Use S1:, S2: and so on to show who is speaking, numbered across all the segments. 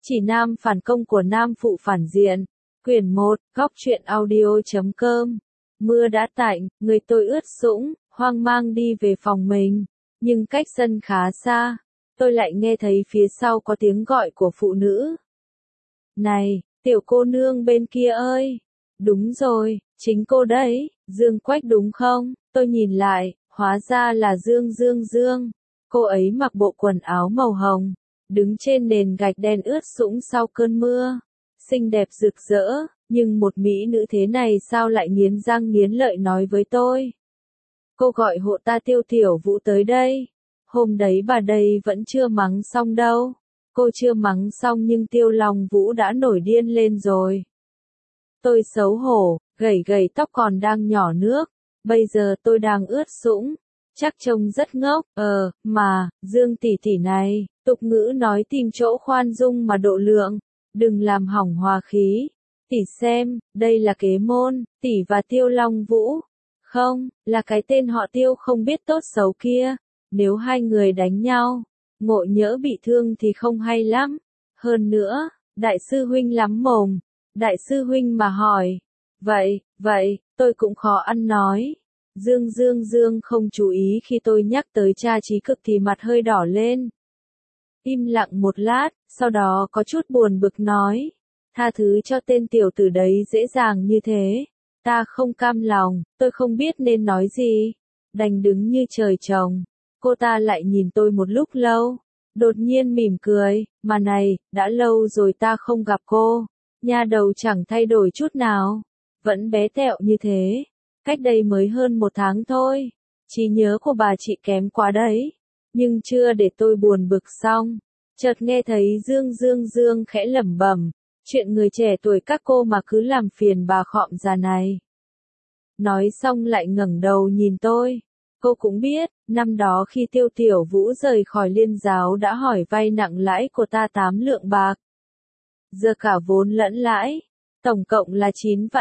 S1: Chỉ nam phản công của nam phụ phản diện. Quyển 1, góc truyện audio.com. Mưa đã tạnh, người tôi ướt sũng, hoang mang đi về phòng mình. Nhưng cách sân khá xa, tôi lại nghe thấy phía sau có tiếng gọi của phụ nữ. Này, tiểu cô nương bên kia ơi! Đúng rồi, chính cô đấy, Dương Quách đúng không? Tôi nhìn lại, hóa ra là Dương. Cô ấy mặc bộ quần áo màu hồng, đứng trên nền gạch đen ướt sũng sau cơn mưa. Xinh đẹp rực rỡ, nhưng một mỹ nữ thế này sao lại nghiến răng nghiến lợi nói với tôi. Cô gọi hộ ta Tiêu Tiểu Vũ tới đây. Hôm đấy bà đây vẫn chưa mắng xong đâu. Cô chưa mắng xong nhưng Tiêu Long Vũ đã nổi điên lên rồi. Tôi xấu hổ, gẩy tóc còn đang nhỏ nước. Bây giờ tôi đang ướt sũng. Chắc trông rất ngốc, mà, Dương tỷ tỷ này, tục ngữ nói tìm chỗ khoan dung mà độ lượng, đừng làm hỏng hòa khí. Tỷ xem, đây là Kế Môn, tỷ và Tiêu Long Vũ. Không, là cái tên họ Tiêu không biết tốt xấu kia. Nếu hai người đánh nhau, ngộ nhỡ bị thương thì không hay lắm. Hơn nữa, đại sư huynh lắm mồm. Đại sư huynh mà hỏi. Vậy, tôi cũng khó ăn nói. Dương không chú ý khi tôi nhắc tới cha trí cực thì mặt hơi đỏ lên. Im lặng một lát, sau đó có chút buồn bực nói. Tha thứ cho tên tiểu tử đấy dễ dàng như thế. Ta không cam lòng, tôi không biết nên nói gì. Đành đứng như trời trồng. Cô ta lại nhìn tôi một lúc lâu. Đột nhiên mỉm cười, mà này, đã lâu rồi ta không gặp cô. Nha đầu chẳng thay đổi chút nào. Vẫn bé tẹo như thế. Cách đây mới hơn 1 tháng thôi. Trí nhớ của bà chị kém quá đấy. Nhưng chưa để tôi buồn bực xong. Chợt nghe thấy Dương khẽ lẩm bẩm. Chuyện người trẻ tuổi các cô mà cứ làm phiền bà khọm già này. Nói xong lại ngẩng đầu nhìn tôi. Cô cũng biết, năm đó khi Tiêu Tiểu Vũ rời khỏi Liên Giáo đã hỏi vay nặng lãi của ta 8 lượng bạc. Giờ cả vốn lẫn lãi. Tổng cộng là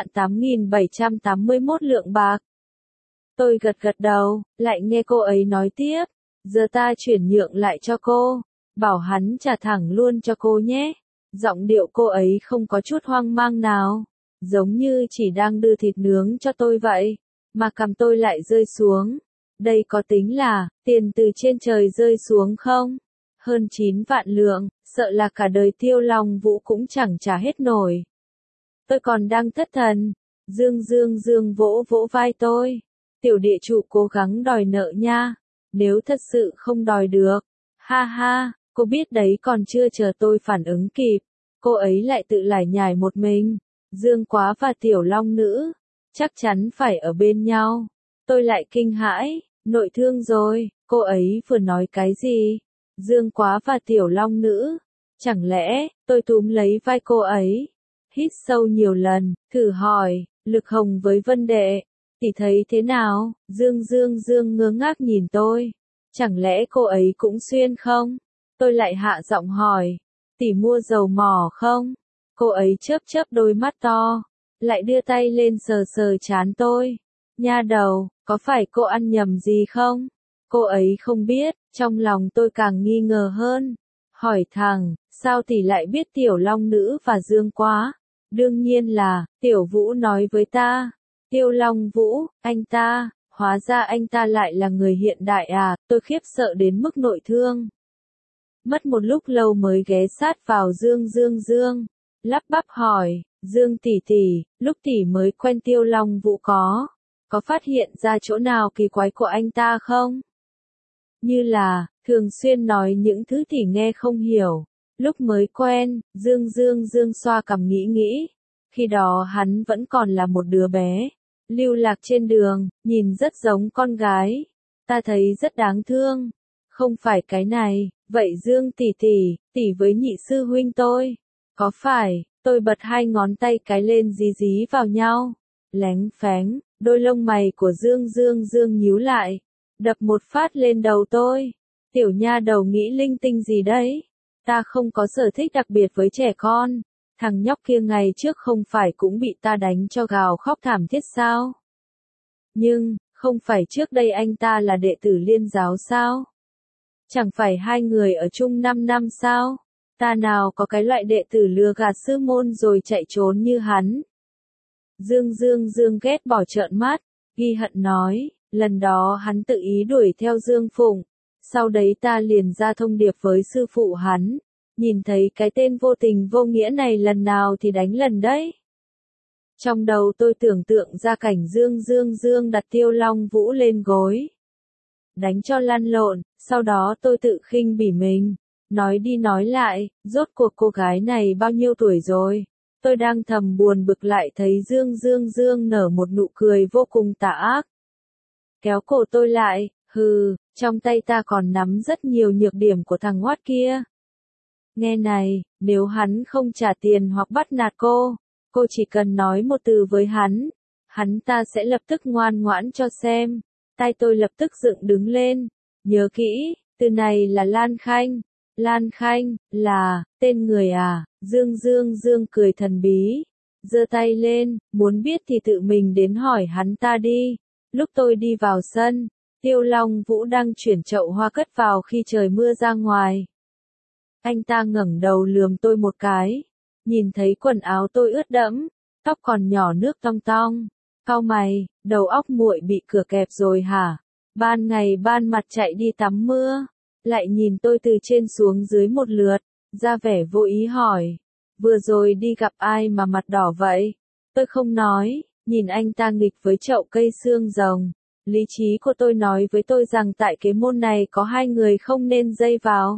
S1: 9.8781 lượng bạc. Tôi gật đầu, lại nghe cô ấy nói tiếp. Giờ ta chuyển nhượng lại cho cô. Bảo hắn trả thẳng luôn cho cô nhé. Giọng điệu cô ấy không có chút hoang mang nào. Giống như chỉ đang đưa thịt nướng cho tôi vậy. Mà cằm tôi lại rơi xuống. Đây có tính là tiền từ trên trời rơi xuống không? Hơn 9 vạn lượng, sợ là cả đời Tiêu Long Vũ cũng chẳng trả hết nổi. Tôi còn đang thất thần. Dương vỗ vai tôi. Tiểu địa chủ cố gắng đòi nợ nha. Nếu thật sự không đòi được. Ha, cô biết đấy, còn chưa chờ tôi phản ứng kịp. Cô ấy lại tự lải nhải một mình. Dương Quá và Tiểu Long Nữ. Chắc chắn phải ở bên nhau. Tôi lại kinh hãi. Nội thương rồi. Cô ấy vừa nói cái gì? Dương Quá và Tiểu Long Nữ. Chẳng lẽ, tôi túm lấy vai cô ấy. Hít sâu nhiều lần, thử hỏi, Lực Hồng với Vân Đệ, tỷ thấy thế nào? Dương ngơ ngác nhìn tôi. Chẳng lẽ cô ấy cũng xuyên không? Tôi lại hạ giọng hỏi, tỷ mua dầu mỏ không? Cô ấy chớp đôi mắt to, lại đưa tay lên sờ trán tôi. Nha đầu, có phải cô ăn nhầm gì không? Cô ấy không biết, trong lòng tôi càng nghi ngờ hơn. Hỏi thẳng, sao tỷ lại biết Tiểu Long Nữ và Dương Quá? Đương nhiên là, Tiểu Vũ nói với ta. Tiêu Long Vũ, anh ta, hóa ra anh ta lại là người hiện đại à, tôi khiếp sợ đến mức nội thương. Mất một lúc lâu mới ghé sát vào Dương. Lắp bắp hỏi, Dương tỷ tỷ, lúc tỷ mới quen Tiêu Long Vũ có phát hiện ra chỗ nào kỳ quái của anh ta không? Như là, thường xuyên nói những thứ tỷ nghe không hiểu. Lúc mới quen, Dương xoa cằm nghĩ. Khi đó hắn vẫn còn là một đứa bé. Lưu lạc trên đường, nhìn rất giống con gái. Ta thấy rất đáng thương. Không phải cái này, vậy Dương tỷ tỷ với nhị sư huynh tôi. Có phải, tôi bật 2 ngón tay cái lên dí vào nhau. Lánh phánh, đôi lông mày của Dương nhíu lại. Đập một phát lên đầu tôi. Tiểu nha đầu nghĩ linh tinh gì đấy? Ta không có sở thích đặc biệt với trẻ con. Thằng nhóc kia ngày trước không phải cũng bị ta đánh cho gào khóc thảm thiết sao? Nhưng, không phải trước đây anh ta là đệ tử Liên Giáo sao? Chẳng phải hai người ở chung 5 năm sao? Ta nào có cái loại đệ tử lừa gạt sư môn rồi chạy trốn như hắn. Dương ghét bỏ trợn mắt, ghi hận nói, lần đó hắn tự ý đuổi theo Dương Phụng, sau đấy ta liền ra thông điệp với sư phụ hắn, nhìn thấy cái tên vô tình vô nghĩa này lần nào thì đánh lần đấy. Trong đầu tôi tưởng tượng ra cảnh Dương đặt Tiêu Long Vũ lên gối, đánh cho lăn lộn, sau đó tôi tự khinh bỉ mình, nói đi nói lại, rốt cuộc cô gái này bao nhiêu tuổi rồi. Tôi đang thầm buồn bực lại thấy Dương nở một nụ cười vô cùng tà ác. Kéo cổ tôi lại, hừ, trong tay ta còn nắm rất nhiều nhược điểm của thằng hoát kia. Nghe này, nếu hắn không trả tiền hoặc bắt nạt cô chỉ cần nói một từ với hắn ta sẽ lập tức ngoan ngoãn cho xem. Tai tôi lập tức dựng đứng lên, nhớ kỹ, từ này là Lan Khanh. Lan Khanh, là, tên người à, Dương cười thần bí, giơ tay lên, muốn biết thì tự mình đến hỏi hắn ta đi. Lúc tôi đi vào sân, Tiêu Long Vũ đang chuyển chậu hoa cất vào khi trời mưa ra ngoài. Anh ta ngẩng đầu lườm tôi một cái, nhìn thấy quần áo tôi ướt đẫm, tóc còn nhỏ nước tong tong, cau mày, đầu óc muội bị cửa kẹp rồi hả? Ban ngày ban mặt chạy đi tắm mưa, lại nhìn tôi từ trên xuống dưới một lượt, ra vẻ vô ý hỏi, vừa rồi đi gặp ai mà mặt đỏ vậy? Tôi không nói, nhìn anh ta nghịch với chậu cây xương rồng. Lý trí của tôi nói với tôi rằng tại cái môn này có hai người không nên dây vào.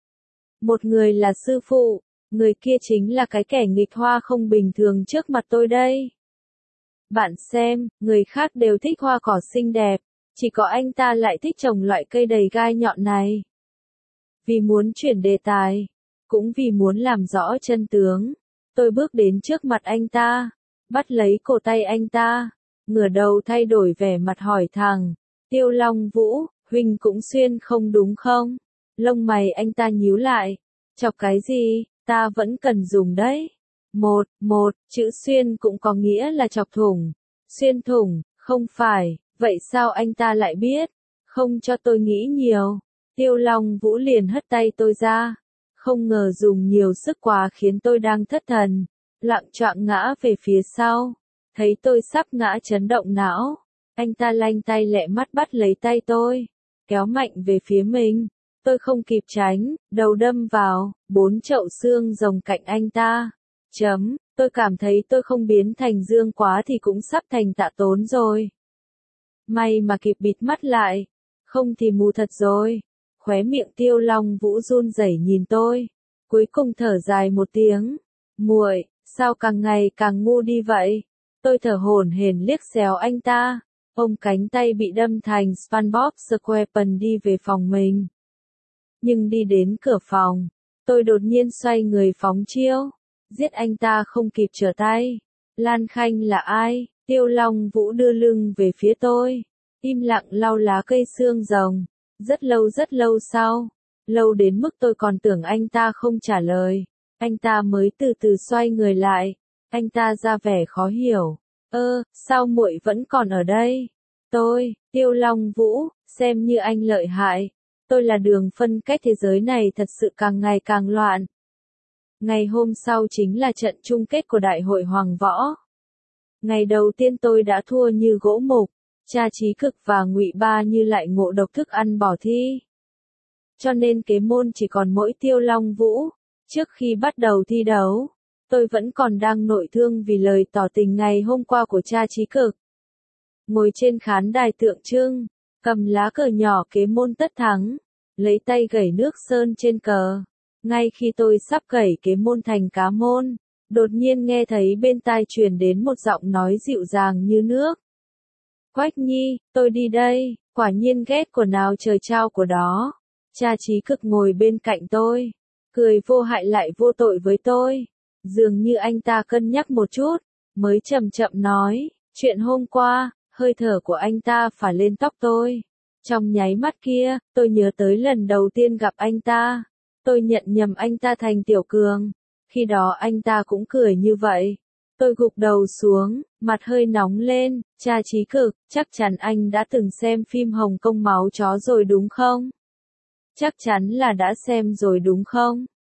S1: Một người là sư phụ, người kia chính là cái kẻ nghịch hoa không bình thường trước mặt tôi đây. Bạn xem, người khác đều thích hoa cỏ xinh đẹp, chỉ có anh ta lại thích trồng loại cây đầy gai nhọn này. Vì muốn chuyển đề tài, cũng vì muốn làm rõ chân tướng, tôi bước đến trước mặt anh ta, bắt lấy cổ tay anh ta, ngửa đầu thay đổi vẻ mặt hỏi thẳng, Tiêu Long Vũ, huynh cũng xuyên không đúng không? Lông mày anh ta nhíu lại, chọc cái gì, ta vẫn cần dùng đấy. Một, chữ xuyên cũng có nghĩa là chọc thủng, xuyên thủng, không phải, vậy sao anh ta lại biết? Không cho tôi nghĩ nhiều. Tiêu Long Vũ liền hất tay tôi ra, không ngờ dùng nhiều sức quá khiến tôi đang thất thần, loạng choạng ngã về phía sau, thấy tôi sắp ngã chấn động não, anh ta lanh tay lẹ mắt bắt lấy tay tôi, kéo mạnh về phía mình, tôi không kịp tránh, đầu đâm vào, 4 chậu xương rồng cạnh anh ta, tôi cảm thấy tôi không biến thành Dương Quá thì cũng sắp thành Tạ Tốn rồi. May mà kịp bịt mắt lại, không thì mù thật rồi. Khóe miệng Tiêu Long Vũ run rẩy nhìn tôi, cuối cùng thở dài một tiếng, muội, sao càng ngày càng ngu đi vậy? Tôi thở hổn hển liếc xéo anh ta, ôm cánh tay bị đâm thành SpongeBob SquarePants đi về phòng mình. Nhưng đi đến cửa phòng, tôi đột nhiên xoay người phóng chiêu, giết anh ta không kịp trở tay. Lan Khanh là ai? Tiêu Long Vũ đưa lưng về phía tôi, im lặng lau lá cây xương rồng. Rất lâu sau, lâu đến mức tôi còn tưởng anh ta không trả lời, anh ta mới từ từ xoay người lại, anh ta ra vẻ khó hiểu, sao muội vẫn còn ở đây? Tiêu Long Vũ, xem như anh lợi hại, tôi là đường phân cách thế giới này thật sự càng ngày càng loạn. Ngày hôm sau chính là trận chung kết của Đại hội Hoàng Võ. Ngày đầu tiên tôi đã thua như gỗ mục. Cha Trí Cực và Ngụy Ba Như lại ngộ độc thức ăn bỏ thi. Cho nên kế môn chỉ còn mỗi Tiêu Long Vũ. Trước khi bắt đầu thi đấu, tôi vẫn còn đang nội thương vì lời tỏ tình ngày hôm qua của cha Trí Cực. Ngồi trên khán đài tượng trưng, cầm lá cờ nhỏ kế môn tất thắng, lấy tay gẩy nước sơn trên cờ. Ngay khi tôi sắp gẩy kế môn thành cá môn, đột nhiên nghe thấy bên tai truyền đến một giọng nói dịu dàng như nước. Quách Nhi, tôi đi đây, quả nhiên ghét của nào trời trao của đó. Cha Trí Cực ngồi bên cạnh tôi, cười vô hại lại vô tội với tôi. Dường như anh ta cân nhắc một chút, mới chậm chậm nói, chuyện hôm qua, hơi thở của anh ta phả lên tóc tôi. Trong nháy mắt kia, tôi nhớ tới lần đầu tiên gặp anh ta. Tôi nhận nhầm anh ta thành Tiểu Cường. Khi đó anh ta cũng cười như vậy. Tôi gục đầu xuống, mặt hơi nóng lên, cha Trí Cực, chắc chắn anh đã từng xem phim Hồng Kông máu chó rồi đúng không? Chắc chắn là đã xem rồi đúng không?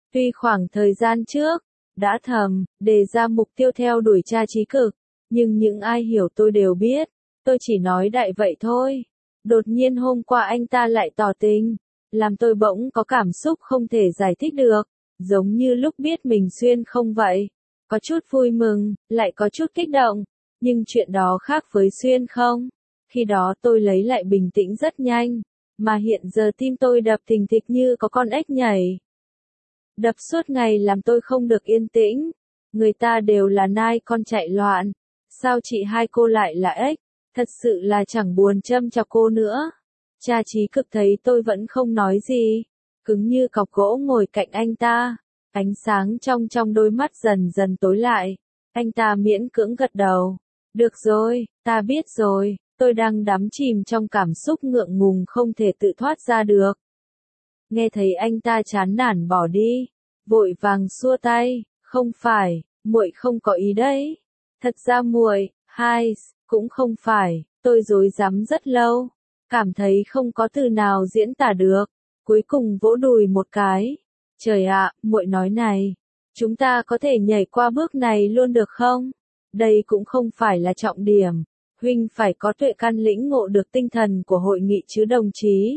S1: Tuy khoảng thời gian trước, đã thầm, đề ra mục tiêu theo đuổi cha trí cực, nhưng những ai hiểu tôi đều biết, tôi chỉ nói đại vậy thôi. Đột nhiên hôm qua anh ta lại tỏ tình, làm tôi bỗng có cảm xúc không thể giải thích được, giống như lúc biết mình xuyên không vậy. Có chút vui mừng, lại có chút kích động, nhưng chuyện đó khác với xuyên không. Khi đó tôi lấy lại bình tĩnh rất nhanh, mà hiện giờ tim tôi đập thình thịch như có con ếch nhảy. Đập suốt ngày làm tôi không được yên tĩnh. Người ta đều là nai con chạy loạn. Sao chị hai cô lại là ếch? Thật sự là chẳng buồn châm chọc cô nữa. Cha trí cực thấy tôi vẫn không nói gì. Cứng như cọc gỗ ngồi cạnh anh ta. Ánh sáng trong đôi mắt dần dần tối lại. Anh ta miễn cưỡng gật đầu. Được rồi, ta biết rồi. Tôi đang đắm chìm trong cảm xúc ngượng ngùng không thể tự thoát ra được. Nghe thấy anh ta chán nản bỏ đi, vội vàng xua tay, không phải, muội không có ý đấy. Thật ra muội, cũng không phải, tôi rối rắm rất lâu, cảm thấy không có từ nào diễn tả được, cuối cùng vỗ đùi một cái. Trời ạ, muội nói này, chúng ta có thể nhảy qua bước này luôn được không? Đây cũng không phải là trọng điểm, huynh phải có tuệ căn lĩnh ngộ được tinh thần của hội nghị chứ đồng chí.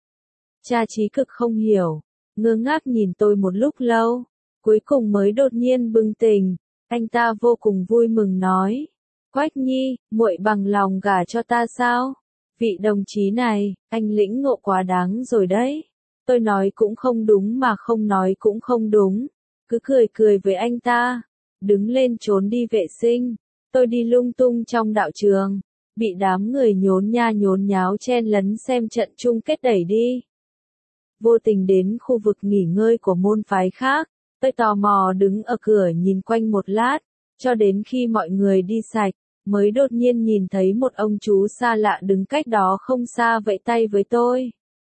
S1: Cha trí cực không hiểu, ngơ ngác nhìn tôi một lúc lâu, cuối cùng mới đột nhiên bừng tỉnh, anh ta vô cùng vui mừng nói, Quách Nhi, muội bằng lòng gả cho ta sao? Vị đồng chí này, anh lĩnh ngộ quá đáng rồi đấy. Tôi nói cũng không đúng mà không nói cũng không đúng, cứ cười cười với anh ta, đứng lên trốn đi vệ sinh, tôi đi lung tung trong đạo trường, bị đám người nhốn nha nhốn nháo chen lấn xem trận chung kết đẩy đi. Vô tình đến khu vực nghỉ ngơi của môn phái khác, tôi tò mò đứng ở cửa nhìn quanh một lát, cho đến khi mọi người đi sạch, mới đột nhiên nhìn thấy một ông chú xa lạ đứng cách đó không xa vẫy tay với tôi.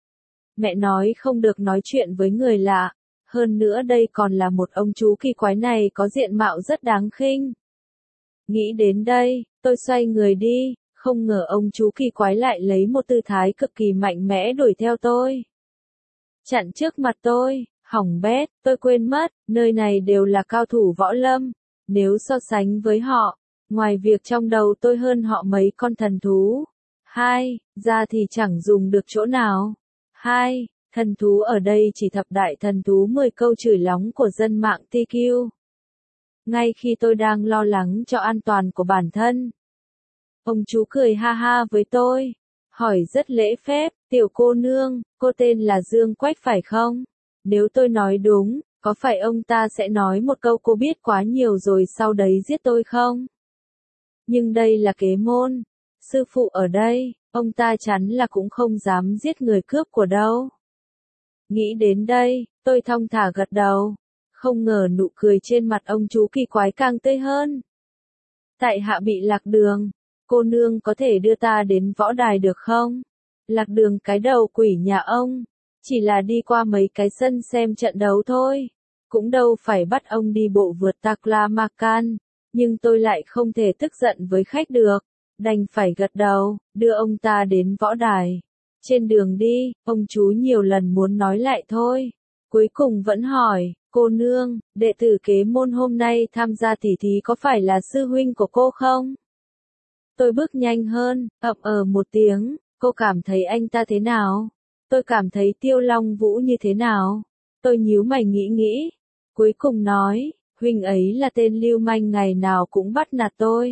S1: Mẹ nói không được nói chuyện với người lạ, hơn nữa đây còn là một ông chú kỳ quái này có diện mạo rất đáng khinh. Nghĩ đến đây, tôi xoay người đi, không ngờ ông chú kỳ quái lại lấy một tư thái cực kỳ mạnh mẽ đuổi theo tôi. Chặn trước mặt tôi, hỏng bét, tôi quên mất, nơi này đều là cao thủ võ lâm, nếu so sánh với họ, ngoài việc trong đầu tôi hơn họ mấy con thần thú. Ra thì chẳng dùng được chỗ nào. Thần thú ở đây chỉ thập đại thần thú 10 câu chửi lóng của dân mạng TQ. Ngay khi tôi đang lo lắng cho an toàn của bản thân, ông chú cười ha ha với tôi, hỏi rất lễ phép, tiểu cô nương, cô tên là Dương Quách phải không? Nếu tôi nói đúng, có phải ông ta sẽ nói một câu cô biết quá nhiều rồi sau đấy giết tôi không? Nhưng đây là kế môn, sư phụ ở đây, ông ta chắn là cũng không dám giết người cướp của đâu. Nghĩ đến đây, tôi thong thả gật đầu, không ngờ nụ cười trên mặt ông chú kỳ quái càng tươi hơn. Tại hạ bị lạc đường, cô nương có thể đưa ta đến võ đài được không? Lạc đường cái đầu quỷ nhà ông, chỉ là đi qua mấy cái sân xem trận đấu thôi, cũng đâu phải bắt ông đi bộ vượt Taklamakan, nhưng tôi lại không thể tức giận với khách được, đành phải gật đầu, đưa ông ta đến võ đài. Trên đường đi, ông chú nhiều lần muốn nói lại thôi, cuối cùng vẫn hỏi, cô nương, đệ tử kế môn hôm nay tham gia tỉ thí có phải là sư huynh của cô không? Tôi bước nhanh hơn, ậm một tiếng, cô cảm thấy anh ta thế nào? Tôi cảm thấy Tiêu Long Vũ như thế nào? Tôi nhíu mày nghĩ, cuối cùng nói, huynh ấy là tên lưu manh ngày nào cũng bắt nạt tôi.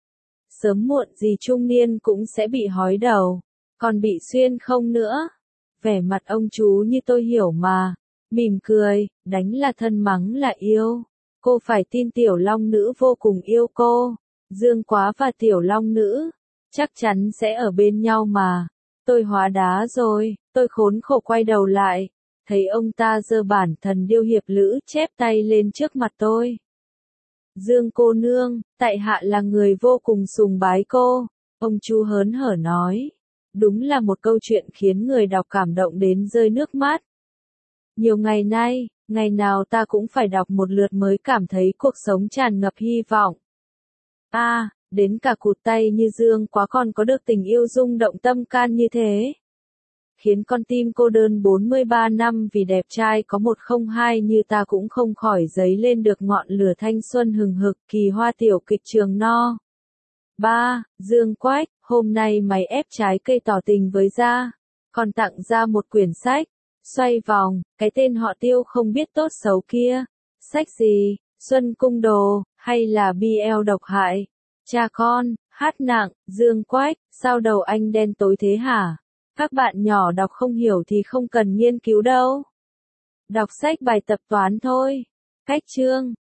S1: Sớm muộn gì trung niên cũng sẽ bị hói đầu, còn bị xuyên không nữa. Vẻ mặt ông chú như tôi hiểu mà, mỉm cười, đánh là thân mắng là yêu. Cô phải tin tiểu long nữ vô cùng yêu cô. Dương Quá và tiểu long nữ, chắc chắn sẽ ở bên nhau mà. Tôi hóa đá rồi, tôi khốn khổ quay đầu lại, thấy ông ta giơ bản thần điêu hiệp lữ chép tay lên trước mặt tôi. Dương cô nương, tại hạ là người vô cùng sùng bái cô, ông chú hớn hở nói. Đúng là một câu chuyện khiến người đọc cảm động đến rơi nước mắt. Nhiều ngày nay, ngày nào ta cũng phải đọc một lượt mới cảm thấy cuộc sống tràn ngập hy vọng. Đến cả cụt tay như Dương Quá còn có được tình yêu rung động tâm can như thế. khiến con tim cô đơn 43 năm vì đẹp trai có 102 như ta cũng không khỏi dấy lên được ngọn lửa thanh xuân hừng hực. Kỳ hoa tiểu kịch Trường No. 3. Dương Quách, hôm nay mày ép trái cây tỏ tình với gia, còn tặng ra một quyển sách. Xoay vòng, cái tên họ Tiêu không biết tốt xấu kia. Sách gì, Xuân Cung Đồ, hay là BL độc hại? Cha con, hát nặng, Dương Quách, sao đầu anh đen tối thế hả? Các bạn nhỏ đọc không hiểu thì không cần nghiên cứu đâu. Đọc sách bài tập toán thôi. Cách chương